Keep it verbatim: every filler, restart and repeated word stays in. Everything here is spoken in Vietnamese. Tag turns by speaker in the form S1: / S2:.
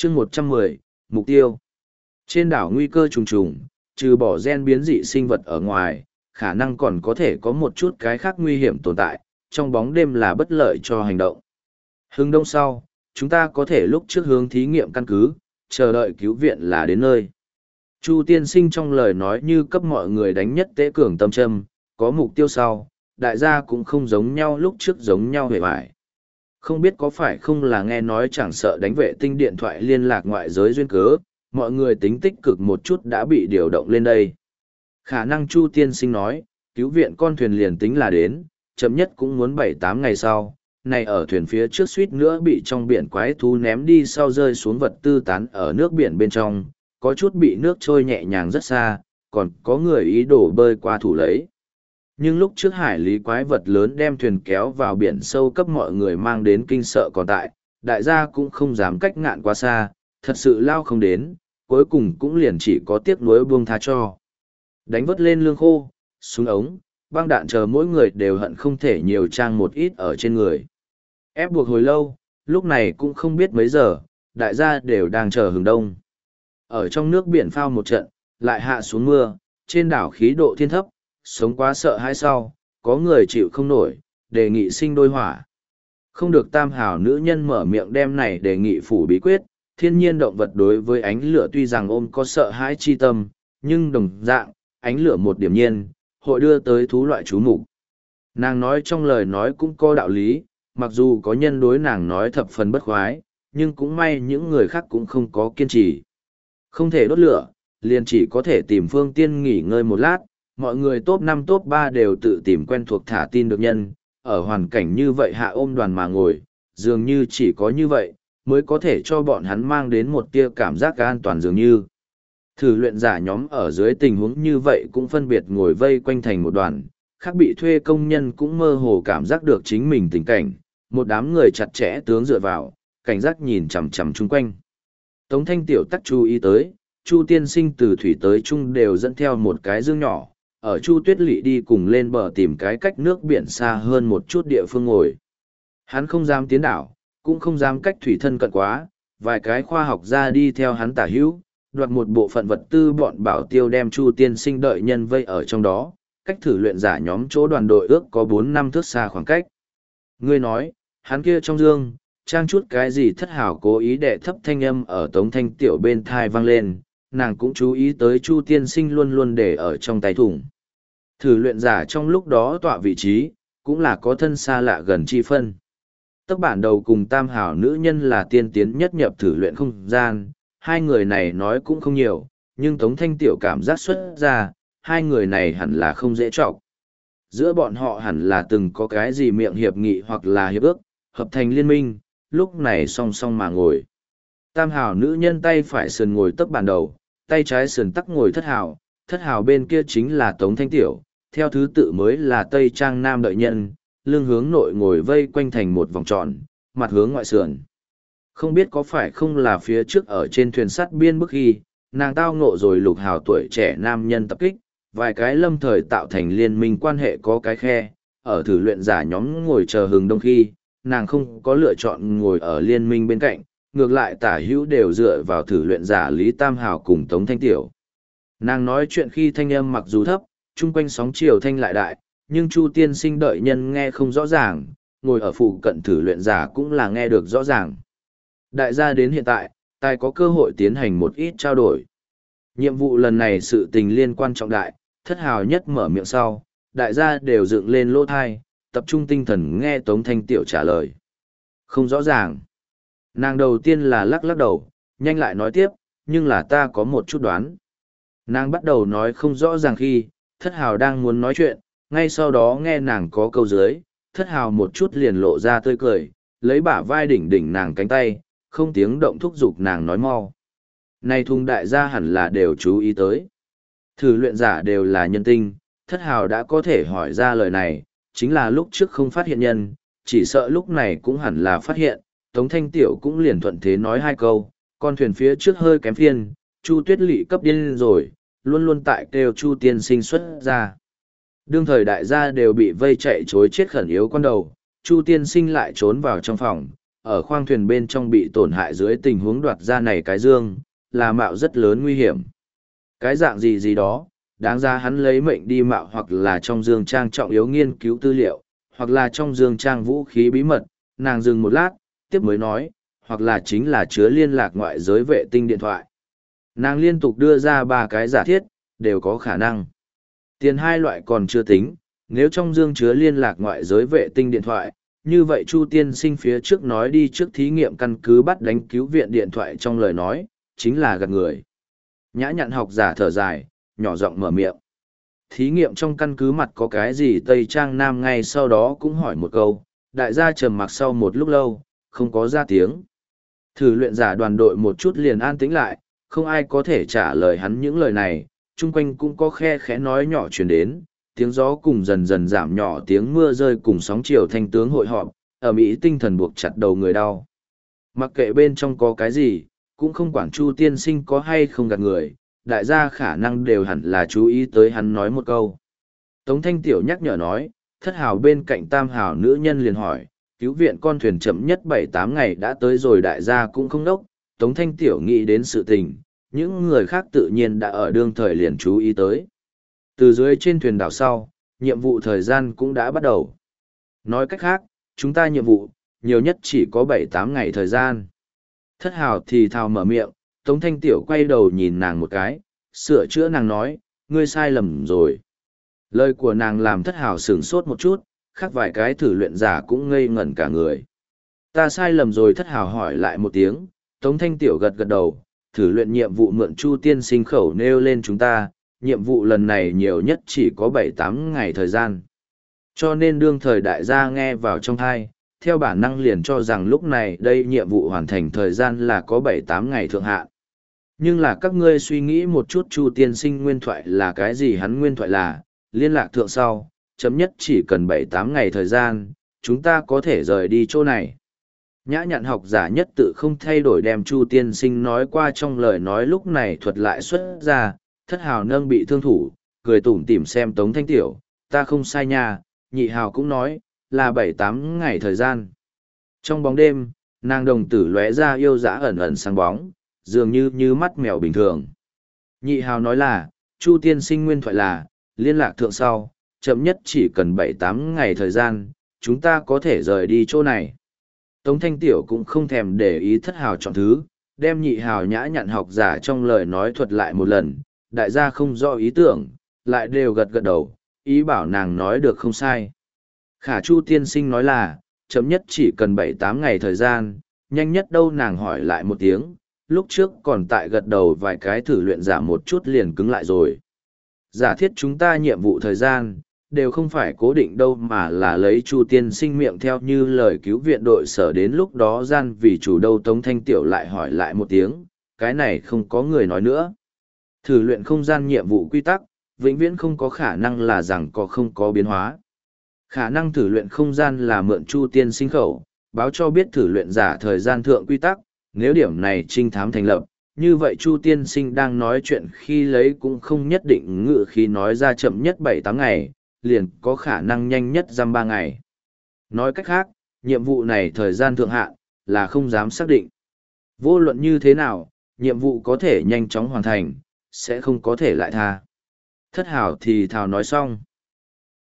S1: chương một trăm mười, mục tiêu. Trên đảo nguy cơ trùng trùng, trừ bỏ gen biến dị sinh vật ở ngoài, khả năng còn có thể có một chút cái khác nguy hiểm tồn tại, trong bóng đêm là bất lợi cho hành động. Hưng đông sau, chúng ta có thể lúc trước hướng thí nghiệm căn cứ, chờ đợi cứu viện là đến nơi. Chu tiên sinh trong lời nói như cấp mọi người đánh nhất tế cường tâm châm, có mục tiêu sau, đại gia cũng không giống nhau lúc trước giống nhau hề vải. Không biết có phải không là nghe nói chẳng sợ đánh vệ tinh điện thoại liên lạc ngoại giới duyên cớ, mọi người tính tích cực một chút đã bị điều động lên đây. Khả năng Chu tiên sinh nói, cứu viện con thuyền liền tính là đến, chậm nhất cũng muốn bảy tám ngày sau, này ở thuyền phía trước suýt nữa bị trong biển quái thú ném đi sau rơi xuống vật tư tán ở nước biển bên trong, có chút bị nước trôi nhẹ nhàng rất xa, còn có người ý đồ bơi qua thủ lấy. Nhưng lúc trước hải lý quái vật lớn đem thuyền kéo vào biển sâu cấp mọi người mang đến kinh sợ còn tại, đại gia cũng không dám cách ngạn quá xa, thật sự lao không đến, cuối cùng cũng liền chỉ có tiếc nuối buông tha cho. Đánh vớt lên lương khô, súng ống, băng đạn chờ mỗi người đều hận không thể nhiều trang một ít ở trên người. Ép buộc hồi lâu, lúc này cũng không biết mấy giờ, đại gia đều đang chờ hừng đông. Ở trong nước biển phao một trận, lại hạ xuống mưa, trên đảo khí độ thiên thấp, sống quá sợ hãi sau, có người chịu không nổi, đề nghị sinh đôi hỏa. Không được tam hảo nữ nhân mở miệng đem này đề nghị phủ bí quyết, thiên nhiên động vật đối với ánh lửa tuy rằng ôm có sợ hãi chi tâm, nhưng đồng dạng, ánh lửa một điểm nhiên, hội đưa tới thú loại chú mục. Nàng nói trong lời nói cũng có đạo lý, mặc dù có nhân đối nàng nói thập phần bất khoái, nhưng cũng may những người khác cũng không có kiên trì. Không thể đốt lửa, liền chỉ có thể tìm phương tiên nghỉ ngơi một lát, mọi người top năm top ba đều tự tìm quen thuộc thả tin được nhân, ở hoàn cảnh như vậy hạ ôm đoàn mà ngồi, dường như chỉ có như vậy, mới có thể cho bọn hắn mang đến một tia cảm giác an toàn dường như. Thử luyện giả nhóm ở dưới tình huống như vậy cũng phân biệt ngồi vây quanh thành một đoàn, khác bị thuê công nhân cũng mơ hồ cảm giác được chính mình tình cảnh, một đám người chặt chẽ tướng dựa vào, cảnh giác nhìn chằm chằm chung quanh. Tống Thanh Tiểu tắc chú ý tới, Chu tiên sinh từ thủy tới trung đều dẫn theo một cái dương nhỏ, ở Chu Tuyết Lệ đi cùng lên bờ tìm cái cách nước biển xa hơn một chút địa phương ngồi. Hắn không dám tiến đảo, cũng không dám cách thủy thân cận quá, vài cái khoa học gia đi theo hắn tả hữu, đoạt một bộ phận vật tư bọn bảo tiêu đem Chu tiên sinh đợi nhân vây ở trong đó, cách thử luyện giả nhóm chỗ đoàn đội ước có bốn năm thước xa khoảng cách. Ngươi nói, hắn kia trong dương, trang chút cái gì thất hảo cố ý đệ thấp thanh âm ở Tống Thanh Tiểu bên thai vang lên, nàng cũng chú ý tới Chu tiên sinh luôn luôn để ở trong tay thùng. Thử luyện giả trong lúc đó tọa vị trí, cũng là có thân xa lạ gần chi phân. Tấc bản đầu cùng tam hảo nữ nhân là tiên tiến nhất nhập thử luyện không gian, hai người này nói cũng không nhiều, nhưng Tống Thanh Tiểu cảm giác xuất ra, hai người này hẳn là không dễ trọng. Giữa bọn họ hẳn là từng có cái gì miệng hiệp nghị hoặc là hiệp ước, hợp thành liên minh, lúc này song song mà ngồi. Tam hảo nữ nhân tay phải sườn ngồi tấc bản đầu, tay trái sườn tắc ngồi thất hảo, thất hảo bên kia chính là Tống Thanh Tiểu, theo thứ tự mới là Tây Trang Nam đợi nhân, lưng hướng nội ngồi vây quanh thành một vòng tròn, mặt hướng ngoại sườn. Không biết có phải không là phía trước ở trên thuyền sắt biên bức ghi, nàng tao ngộ rồi lục hào tuổi trẻ nam nhân tập kích, vài cái lâm thời tạo thành liên minh quan hệ có cái khe, ở thử luyện giả nhóm ngồi chờ hừng đông khi, nàng không có lựa chọn ngồi ở liên minh bên cạnh, ngược lại tả hữu đều dựa vào thử luyện giả Lý Tam Hào cùng Tống Thanh Tiểu. Nàng nói chuyện khi thanh âm mặc dù thấp, chung quanh sóng chiều thanh lại đại, nhưng Chu tiên sinh đợi nhân nghe không rõ ràng, ngồi ở phụ cận thử luyện giả cũng là nghe được rõ ràng. Đại gia đến hiện tại, tài có cơ hội tiến hành một ít trao đổi. Nhiệm vụ lần này sự tình liên quan trọng đại, thất hào nhất mở miệng sau, đại gia đều dựng lên lỗ thai, tập trung tinh thần nghe Tống Thanh Tiểu trả lời. Không rõ ràng. Nàng đầu tiên là lắc lắc đầu, nhanh lại nói tiếp, nhưng là ta có một chút đoán. Nàng bắt đầu nói không rõ ràng khi, thất hào đang muốn nói chuyện, ngay sau đó nghe nàng có câu dưới, thất hào một chút liền lộ ra tươi cười, lấy bả vai đỉnh đỉnh nàng cánh tay, không tiếng động thúc giục nàng nói mau. Này thùng đại gia hẳn là đều chú ý tới. Thử luyện giả đều là nhân tinh, thất hào đã có thể hỏi ra lời này, chính là lúc trước không phát hiện nhân, chỉ sợ lúc này cũng hẳn là phát hiện, Tống Thanh Tiểu cũng liền thuận thế nói hai câu, con thuyền phía trước hơi kém phiên, Chu Tuyết Lệ cấp điên rồi, luôn luôn tại kêu Chu tiên sinh xuất ra. Đương thời đại gia đều bị vây chạy chối chết khẩn yếu con đầu, Chu tiên sinh lại trốn vào trong phòng, ở khoang thuyền bên trong bị tổn hại dưới tình huống đoạt ra này cái dương, là mạo rất lớn nguy hiểm. Cái dạng gì gì đó, đáng ra hắn lấy mệnh đi mạo hoặc là trong dương trang trọng yếu nghiên cứu tư liệu, hoặc là trong dương trang vũ khí bí mật, nàng dừng một lát, tiếp mới nói, hoặc là chính là chứa liên lạc ngoại giới vệ tinh điện thoại. Nàng liên tục đưa ra ba cái giả thiết, đều có khả năng. Tiền hai loại còn chưa tính, nếu trong dương chứa liên lạc ngoại giới vệ tinh điện thoại, như vậy Chu tiên sinh phía trước nói đi trước thí nghiệm căn cứ bắt đánh cứu viện điện thoại trong lời nói, chính là gạt người. Nhã nhặn học giả thở dài, nhỏ giọng mở miệng. Thí nghiệm trong căn cứ mặt có cái gì Tây Trang Nam ngay sau đó cũng hỏi một câu, đại gia trầm mặc sau một lúc lâu, không có ra tiếng. Thử luyện giả đoàn đội một chút liền an tĩnh lại, không ai có thể trả lời hắn những lời này, chung quanh cũng có khe khẽ nói nhỏ truyền đến, tiếng gió cùng dần dần giảm nhỏ tiếng mưa rơi cùng sóng chiều thanh tướng hội họp, ở Mỹ tinh thần buộc chặt đầu người đau. Mặc kệ bên trong có cái gì, cũng không quản Chu tiên sinh có hay không gạt người, đại gia khả năng đều hẳn là chú ý tới hắn nói một câu. Tống Thanh Tiểu nhắc nhở nói, thất hào bên cạnh tam hào nữ nhân liền hỏi, cứu viện con thuyền chậm nhất bảy tám ngày đã tới rồi đại gia cũng không đốc, Tống Thanh Tiểu nghĩ đến sự tình, những người khác tự nhiên đã ở đương thời liền chú ý tới. Từ dưới trên thuyền đảo sau, nhiệm vụ thời gian cũng đã bắt đầu. Nói cách khác, chúng ta nhiệm vụ, nhiều nhất chỉ có bảy tám ngày thời gian. Thất hào thì thào mở miệng, Tống Thanh Tiểu quay đầu nhìn nàng một cái, sửa chữa nàng nói, ngươi sai lầm rồi. Lời của nàng làm thất hào sửng sốt một chút, khác vài cái thử luyện giả cũng ngây ngẩn cả người. Ta sai lầm rồi, thất hào hỏi lại một tiếng, Tống Thanh Tiểu gật gật đầu, thử luyện nhiệm vụ mượn Chu tiên sinh khẩu nêu lên chúng ta, nhiệm vụ lần này nhiều nhất chỉ có bảy tám ngày thời gian. Cho nên đương thời đại gia nghe vào trong thai, theo bản năng liền cho rằng lúc này đây nhiệm vụ hoàn thành thời gian là có bảy tám ngày thượng hạn. Nhưng là các ngươi suy nghĩ một chút Chu tiên sinh nguyên thoại là cái gì, hắn nguyên thoại là, liên lạc thượng sau, chấm nhất chỉ cần bảy tám ngày thời gian, chúng ta có thể rời đi chỗ này. Nhã nhặn học giả nhất tự không thay đổi đem Chu tiên sinh nói qua trong lời nói lúc này thuật lại xuất ra, thất hào nâng bị thương thủ, cười tủm tỉm xem Tống Thanh Tiểu, ta không sai nha, nhị hào cũng nói, là bảy tám ngày thời gian. Trong bóng đêm, nàng đồng tử lóe ra yêu dã ẩn ẩn sáng bóng, dường như như mắt mèo bình thường. Nhị hào nói là, Chu tiên sinh nguyên thoại là, liên lạc thượng sau, chậm nhất chỉ cần bảy tám ngày thời gian, chúng ta có thể rời đi chỗ này. Tống Thanh Tiểu cũng không thèm để ý thất hào chọn thứ, đem nhị hào nhã nhặn học giả trong lời nói thuật lại một lần, đại gia không rõ ý tưởng, lại đều gật gật đầu, ý bảo nàng nói được không sai. Khả Chu tiên sinh nói là, chậm nhất chỉ cần bảy tám ngày thời gian, nhanh nhất đâu, nàng hỏi lại một tiếng, lúc trước còn tại gật đầu vài cái thử luyện giả một chút liền cứng lại rồi. Giả thiết chúng ta nhiệm vụ thời gian, đều không phải cố định đâu mà là lấy Chu tiên sinh miệng theo như lời cứu viện đội sở đến lúc đó gian vì chủ đâu. Tống Thanh Tiểu lại hỏi lại một tiếng, cái này không có người nói nữa. Thử luyện không gian nhiệm vụ quy tắc, vĩnh viễn không có khả năng là rằng có không có biến hóa. Khả năng thử luyện không gian là mượn Chu tiên sinh khẩu, báo cho biết thử luyện giả thời gian thượng quy tắc, nếu điểm này trinh thám thành lập, như vậy Chu tiên sinh đang nói chuyện khi lấy cũng không nhất định ngự khi nói ra chậm nhất bảy tám ngày, liền có khả năng nhanh nhất dăm ba ngày. Nói cách khác, nhiệm vụ này thời gian thượng hạn, là không dám xác định. Vô luận như thế nào, nhiệm vụ có thể nhanh chóng hoàn thành, sẽ không có thể lại tha. Thất hảo thì thảo nói xong.